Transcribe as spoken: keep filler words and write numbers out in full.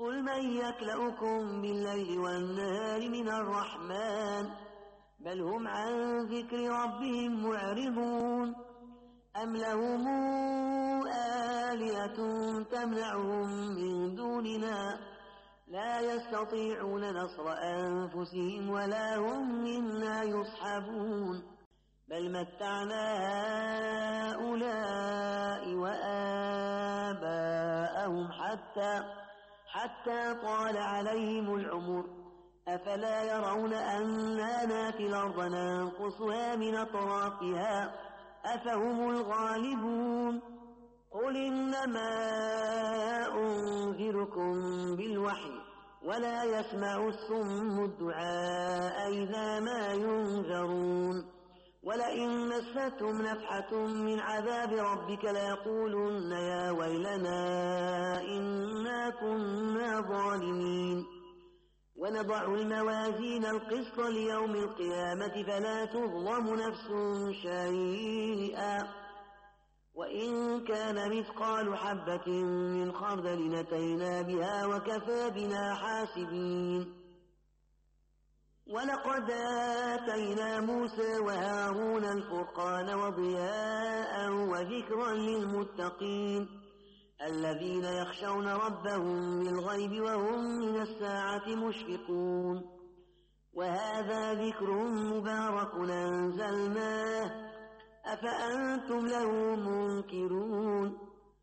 قل من يكلؤكم بالليل والنهار من الرحمن بل هم عن ذكر ربهم معرضون أم لهم آلهة تمنعهم من دوننا لا يستطيعون نصر أنفسهم ولا هم منا يصحبون بل متعنا هؤلاء وآباءهم حتى حتى طال عليهم العمر أفلا يرون أنا ناتي الأرض ننقصها من أطرافها أفهم الغالبون قل إنما أنذركم بالوحي ولا يسمع الصم الدعاء إذا ما ينذرون ولئن مستهم نفحة من عذاب ربك ليقولن يا ويلنا إنا كنا ظالمين ونضع الموازين القسط ليوم القيامة فلا تظلم نفس شيئا وإن كان مثقال حبة من خردل أتينا بها وكفى بنا حاسبين ولقد آتينا موسى وهارون الفرقان وضياء وذكرا للمتقين الذين يخشون ربهم بالغيب وهم من الساعة مشفقون وهذا ذكر مبارك أنزلناه أفأنتم له منكرون